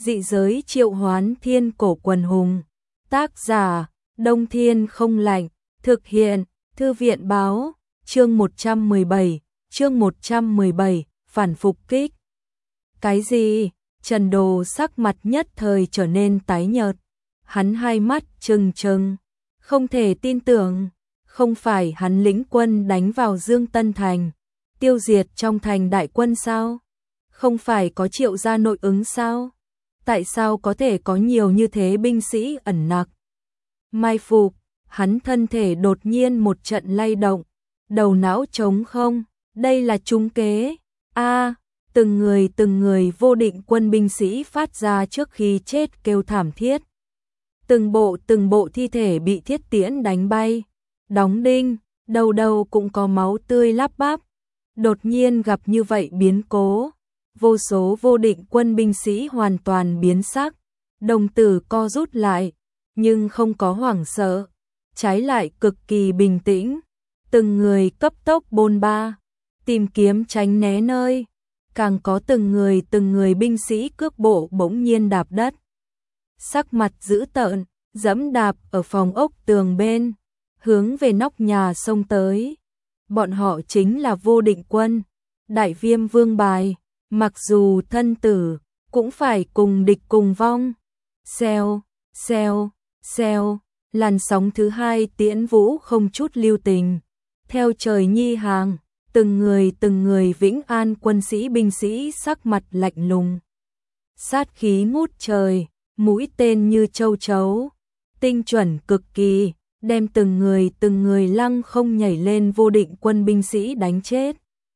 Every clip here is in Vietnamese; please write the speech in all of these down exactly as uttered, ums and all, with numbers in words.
Dị giới triệu hoán thiên cổ quần hùng. Tác giả, Đông Thiên không lạnh. Thực hiện, Thư viện báo. Chương một trăm mười bảy, chương một trăm mười bảy, phản phục kích. Cái gì? Trần Đồ sắc mặt nhất thời trở nên tái nhợt. Hắn hai mắt trừng trừng, không thể tin tưởng. Không phải hắn lĩnh quân đánh vào Dương Tân Thành, tiêu diệt trong thành đại quân sao? Không phải có Triệu gia nội ứng sao? Tại sao có thể có nhiều như thế binh sĩ ẩn nặc? Mai phục, hắn thân thể đột nhiên một trận lay động, đầu não trống không, đây là trúng kế. A, từng người từng người vô định quân binh sĩ phát ra trước khi chết kêu thảm thiết. Từng bộ từng bộ thi thể bị thiết tiễn đánh bay, đóng đinh, đầu đầu cũng có máu tươi lắp bắp. Đột nhiên gặp như vậy biến cố, vô số vô định quân binh sĩ hoàn toàn biến sắc, đồng tử co rút lại, nhưng không có hoảng sợ, trái lại cực kỳ bình tĩnh. Từng người cấp tốc bôn ba, tìm kiếm tránh né nơi, càng có từng người từng người binh sĩ cước bộ bỗng nhiên đạp đất. Sắc mặt dữ tợn, dẫm đạp ở phòng ốc tường bên, hướng về nóc nhà xông tới. Bọn họ chính là vô định quân, Đại Viêm Vương bài, mặc dù thân tử, cũng phải cùng địch cùng vong. Xèo, xèo, xèo, làn sóng thứ hai tiễn vũ không chút lưu tình. Theo trời nhi hàng, từng người từng người Vĩnh An quân sĩ binh sĩ sắc mặt lạnh lùng. Sát khí ngút trời, mũi tên như châu chấu, tinh chuẩn cực kỳ, đem từng người từng người lăng không nhảy lên vô định quân binh sĩ đánh chết.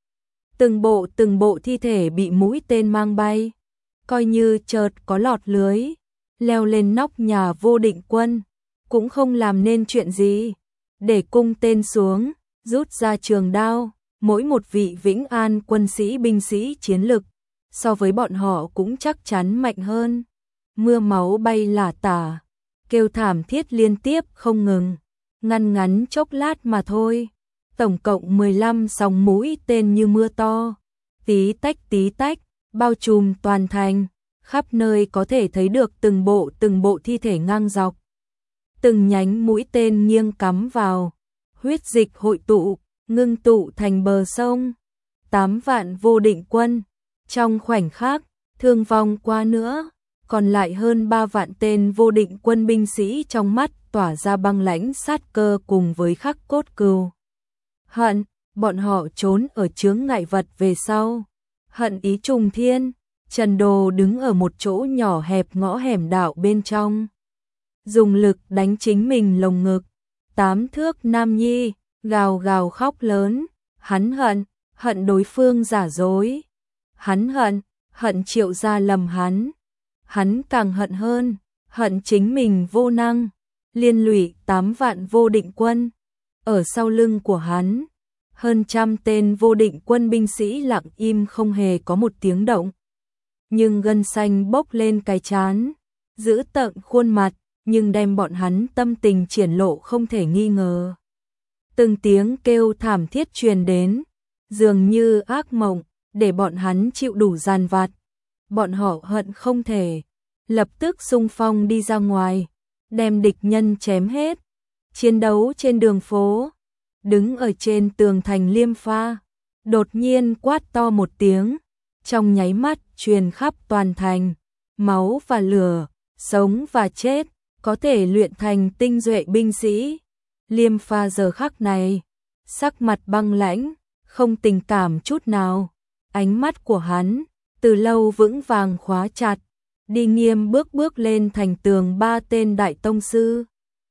Từng bộ từng bộ thi thể bị mũi tên mang bay, coi như chợt có lọt lưới, leo lên nóc nhà vô định quân, cũng không làm nên chuyện gì. Để cung tên xuống, rút ra trường đao, mỗi một vị Vĩnh An quân sĩ binh sĩ chiến lực, so với bọn họ cũng chắc chắn mạnh hơn. Mưa máu bay lả tả, kêu thảm thiết liên tiếp không ngừng, ngăn ngắn chốc lát mà thôi. Tổng cộng mười lăm sóng mũi tên như mưa to, tí tách tí tách, bao trùm toàn thành, khắp nơi có thể thấy được từng bộ từng bộ thi thể ngang dọc. Từng nhánh mũi tên nghiêng cắm vào, huyết dịch hội tụ, ngưng tụ thành bờ sông. Tám vạn vô định quân, trong khoảnh khắc, thương vong qua nữa, còn lại hơn ba vạn tên vô định quân binh sĩ trong mắt tỏa ra băng lãnh sát cơ cùng với khắc cốt cừu hận. Bọn họ trốn ở chướng ngại vật về sau, hận ý trùng thiên. Trần Đồ đứng ở một chỗ nhỏ hẹp ngõ hẻm đạo bên trong, dùng lực đánh chính mình lồng ngực. Tám thước nam nhi gào gào khóc lớn, hắn hận, hận đối phương giả dối, hắn hận, hận Triệu gia lầm hắn, hắn càng hận hơn, hận chính mình vô năng, liên lụy tám vạn vô định quân. Ở sau lưng của hắn, hơn trăm tên vô định quân binh sĩ lặng im không hề có một tiếng động. Nhưng gân xanh bốc lên cái trán, giữ tợn khuôn mặt, nhưng đem bọn hắn tâm tình triển lộ không thể nghi ngờ. Từng tiếng kêu thảm thiết truyền đến, dường như ác mộng, để bọn hắn chịu đủ giàn vặt. Bọn họ hận không thể lập tức xung phong đi ra ngoài, đem địch nhân chém hết. Chiến đấu trên đường phố, đứng ở trên tường thành Liêm Pha, đột nhiên quát to một tiếng, trong nháy mắt truyền khắp toàn thành. Máu và lửa, sống và chết, có thể luyện thành tinh duệ binh sĩ. Liêm Pha giờ khắc này, sắc mặt băng lãnh, không tình cảm chút nào. Ánh mắt của hắn, từ lâu vững vàng khóa chặt, đi nghiêm bước bước lên thành tường ba tên đại tông sư.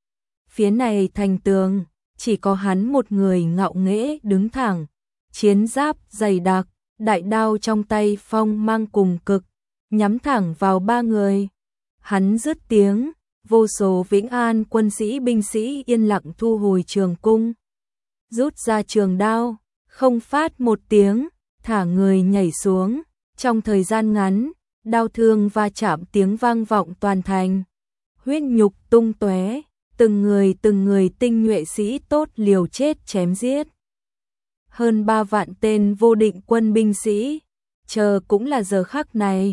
Phía này thành tường, chỉ có hắn một người ngạo nghễ đứng thẳng, chiến giáp dày đặc, đại đao trong tay phong mang cùng cực, nhắm thẳng vào ba người. Hắn dứt tiếng, vô số Vĩnh An quân sĩ binh sĩ yên lặng thu hồi trường cung, rút ra trường đao, không phát một tiếng, thả người nhảy xuống. Trong thời gian ngắn, đao thương va chạm tiếng vang vọng toàn thành, huyết nhục tung tóe, từng người từng người tinh nhuệ sĩ tốt liều chết chém giết. Hơn ba vạn tên vô định quân binh sĩ, chờ cũng là giờ khắc này,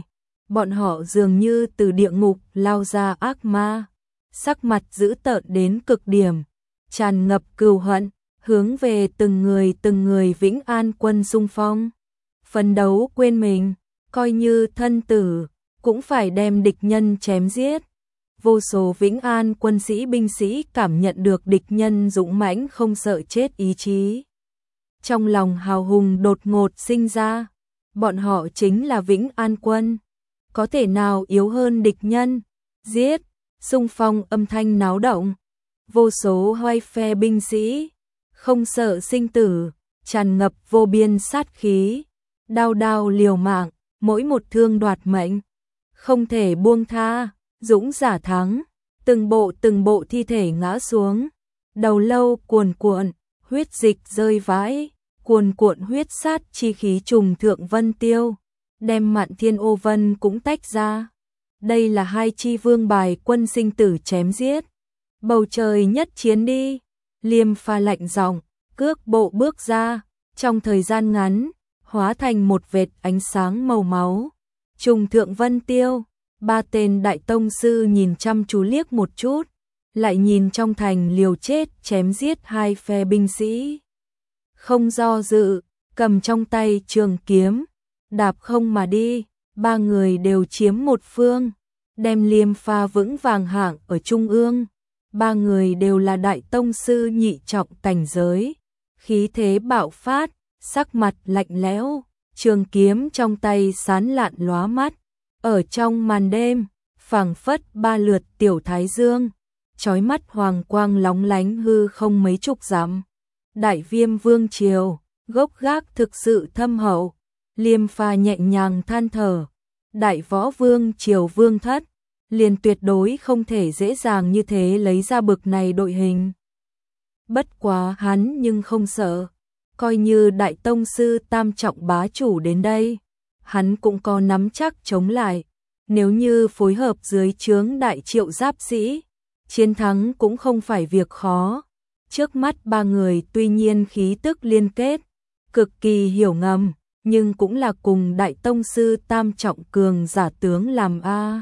bọn họ dường như từ địa ngục lao ra ác ma, sắc mặt dữ tợn đến cực điểm, tràn ngập cừu hận, hướng về từng người từng người Vĩnh An quân xung phong, phấn đấu quên mình, coi như thân tử, cũng phải đem địch nhân chém giết. Vô số Vĩnh An quân sĩ binh sĩ cảm nhận được địch nhân dũng mãnh không sợ chết ý chí. Trong lòng hào hùng đột ngột sinh ra, bọn họ chính là Vĩnh An quân, có thể nào yếu hơn địch nhân, giết, xung phong âm thanh náo động, vô số hoài phe binh sĩ, không sợ sinh tử, tràn ngập vô biên sát khí, đao đao liều mạng, mỗi một thương đoạt mệnh, không thể buông tha, dũng giả thắng, từng bộ từng bộ thi thể ngã xuống, đầu lâu cuồn cuộn, huyết dịch rơi vãi, cuồn cuộn huyết sát chi khí trùng thượng vân tiêu, đem Mạn Thiên Ô Vân cũng tách ra. Đây là hai chi vương bài quân sinh tử chém giết. Bầu trời nhất chiến đi, Liêm Pha lạnh giọng, cước bộ bước ra, trong thời gian ngắn, hóa thành một vệt ánh sáng màu máu. Trùng thượng vân tiêu, ba tên đại tông sư nhìn chăm chú liếc một chút, lại nhìn trong thành liều chết chém giết hai phe binh sĩ. Không do dự, cầm trong tay trường kiếm, đạp không mà đi, ba người đều chiếm một phương, đem Liêm Pha vững vàng hạng ở trung ương. Ba người đều là đại tông sư nhị trọng cảnh giới, khí thế bạo phát, sắc mặt lạnh lẽo, trường kiếm trong tay sán lạn lóa mắt, ở trong màn đêm, phảng phất ba lượt tiểu thái dương, chói mắt hoàng quang lóng lánh hư không mấy chục dặm. Đại Viêm vương triều, gốc gác thực sự thâm hậu, Liêm Pha nhẹ nhàng than thở, đại võ vương triều vương thất, liền tuyệt đối không thể dễ dàng như thế lấy ra bực này đội hình. Bất quá hắn nhưng không sợ, coi như đại tông sư tam trọng bá chủ đến đây, hắn cũng có nắm chắc chống lại, nếu như phối hợp dưới trướng đại triệu giáp sĩ, chiến thắng cũng không phải việc khó. Trước mắt ba người tuy nhiên khí tức liên kết, cực kỳ hiểu ngầm, nhưng cũng là cùng đại tông sư tam trọng cường giả tướng làm a.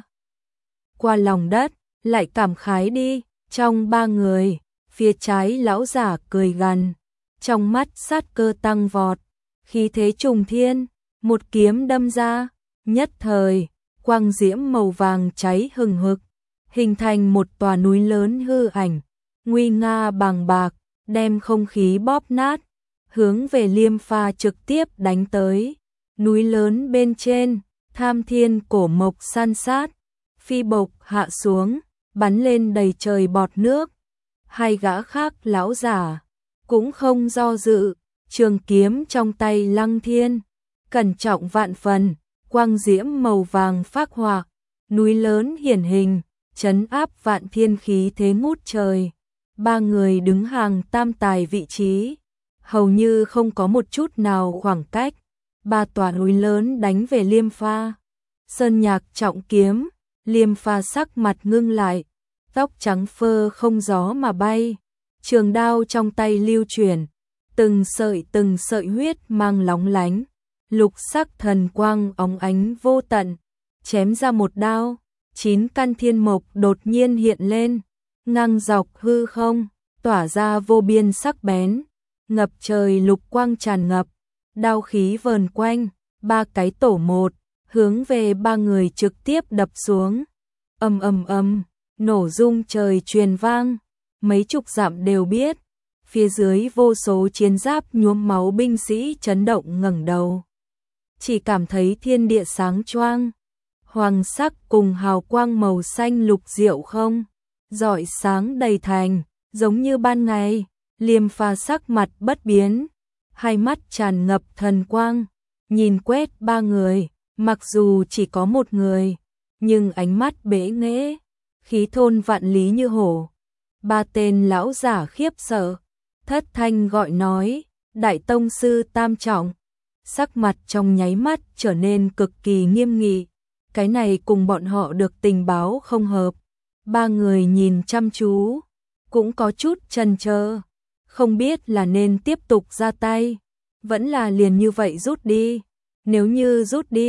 Qua lòng đất, lại cảm khái đi, trong ba người, phía trái lão giả cười gằn, trong mắt sát cơ tăng vọt, khí thế trùng thiên, một kiếm đâm ra, nhất thời, quang diễm màu vàng cháy hừng hực, hình thành một tòa núi lớn hư ảnh, nguy nga bàng bạc, đem không khí bóp nát, hướng về Liêm Pha trực tiếp đánh tới. Núi lớn bên trên, tham thiên cổ mộc san sát, phi bộc hạ xuống, bắn lên đầy trời bọt nước. Hai gã khác lão giả, cũng không do dự, trường kiếm trong tay lăng thiên, cẩn trọng vạn phần, quang diễm màu vàng phác họa, núi lớn hiển hình, trấn áp vạn thiên khí thế ngút trời. Ba người đứng hàng tam tài vị trí, hầu như không có một chút nào khoảng cách. Ba tòa núi lớn đánh về Liêm Pha. Sơn Nhạc trọng kiếm, Liêm Pha sắc mặt ngưng lại, tóc trắng phơ không gió mà bay, trường đao trong tay lưu chuyển, từng sợi từng sợi huyết mang lóng lánh, lục sắc thần quang óng ánh vô tận, chém ra một đao, chín căn thiên mộc đột nhiên hiện lên, ngang dọc hư không, tỏa ra vô biên sắc bén, ngập trời lục quang tràn ngập, đao khí vờn quanh, ba cái tổ một, hướng về ba người trực tiếp đập xuống. Ầm ầm ầm, nổ rung trời truyền vang, mấy chục dặm đều biết, phía dưới vô số chiến giáp nhuốm máu binh sĩ chấn động ngẩng đầu. Chỉ cảm thấy thiên địa sáng choang, hoàng sắc cùng hào quang màu xanh lục diệu không, rọi sáng đầy thành, giống như ban ngày. Liêm Pha sắc mặt bất biến, hai mắt tràn ngập thần quang, nhìn quét ba người, mặc dù chỉ có một người, nhưng ánh mắt bế nghễ, khí thôn vạn lý như hổ. Ba tên lão giả khiếp sợ, thất thanh gọi nói, đại tông sư tam trọng, sắc mặt trong nháy mắt trở nên cực kỳ nghiêm nghị, cái này cùng bọn họ được tình báo không hợp. Ba người nhìn chăm chú, cũng có chút chần chờ, không biết là nên tiếp tục ra tay, vẫn là liền như vậy rút đi. Nếu như rút đi,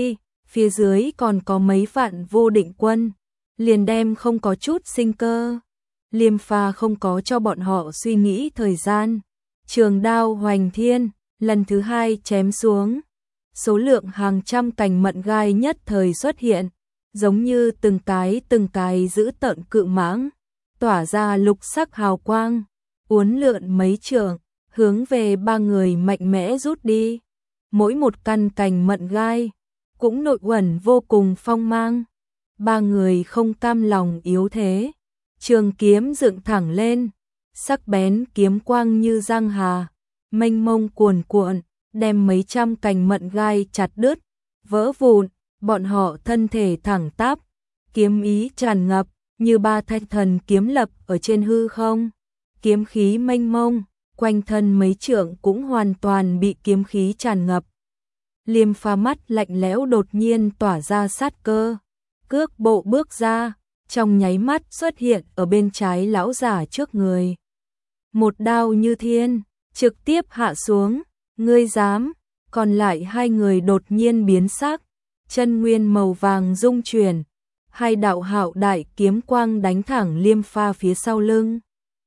phía dưới còn có mấy vạn vô định quân, liền đem không có chút sinh cơ. Liêm pha không có cho bọn họ suy nghĩ thời gian, trường đao hoành thiên, lần thứ hai chém xuống. Số lượng hàng trăm cành mận gai nhất thời xuất hiện, giống như từng cái từng cái giữ tợn cự mãng, tỏa ra lục sắc hào quang, uốn lượn mấy trượng, hướng về ba người mạnh mẽ rút đi. Mỗi một căn cành mận gai cũng nội uẩn vô cùng phong mang. Ba người không cam lòng yếu thế, trường kiếm dựng thẳng lên, sắc bén kiếm quang như giang hà, mênh mông cuồn cuộn, đem mấy trăm cành mận gai chặt đứt, vỡ vụn. Bọn họ thân thể thẳng tắp, kiếm ý tràn ngập, như ba thanh thần kiếm lập ở trên hư không. Kiếm khí mênh mông, quanh thân mấy trượng cũng hoàn toàn bị kiếm khí tràn ngập. Liêm pha mắt lạnh lẽo đột nhiên tỏa ra sát cơ, cước bộ bước ra, trong nháy mắt xuất hiện ở bên trái lão giả trước người. Một đao như thiên, trực tiếp hạ xuống, ngươi dám? Còn lại hai người đột nhiên biến sắc, chân nguyên màu vàng rung chuyển, hai đạo hạo đại kiếm quang đánh thẳng Liêm pha phía sau lưng.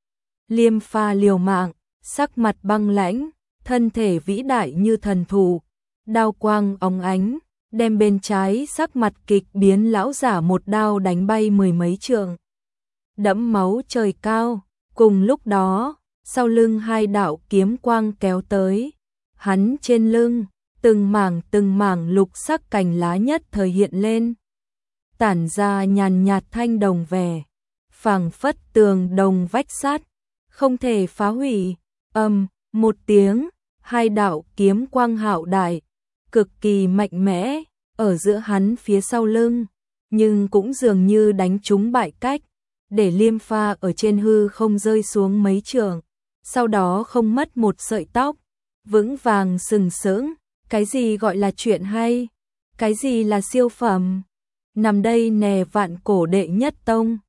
Liêm pha liều mạng, sắc mặt băng lãnh, thân thể vĩ đại như thần thù, đao quang óng ánh, đem bên trái sắc mặt kịch biến lão giả một đao đánh bay mười mấy trượng, đẫm máu trời cao. Cùng lúc đó, sau lưng hai đạo kiếm quang kéo tới, hắn trên lưng, từng mảng từng mảng lục sắc cành lá nhất thời hiện lên, tản ra nhàn nhạt thanh đồng vẻ, phảng phất tường đồng vách sắt, không thể phá hủy. Âm, một tiếng, hai đạo kiếm quang hạo đại, cực kỳ mạnh mẽ, ở giữa hắn phía sau lưng, nhưng cũng dường như đánh trúng bại cách, để Liêm pha ở trên hư không rơi xuống mấy trượng, sau đó không mất một sợi tóc, vững vàng sừng sững. Cái gì gọi là chuyện hay? Cái gì là siêu phẩm? Nằm đây nè vạn cổ đệ nhất tông.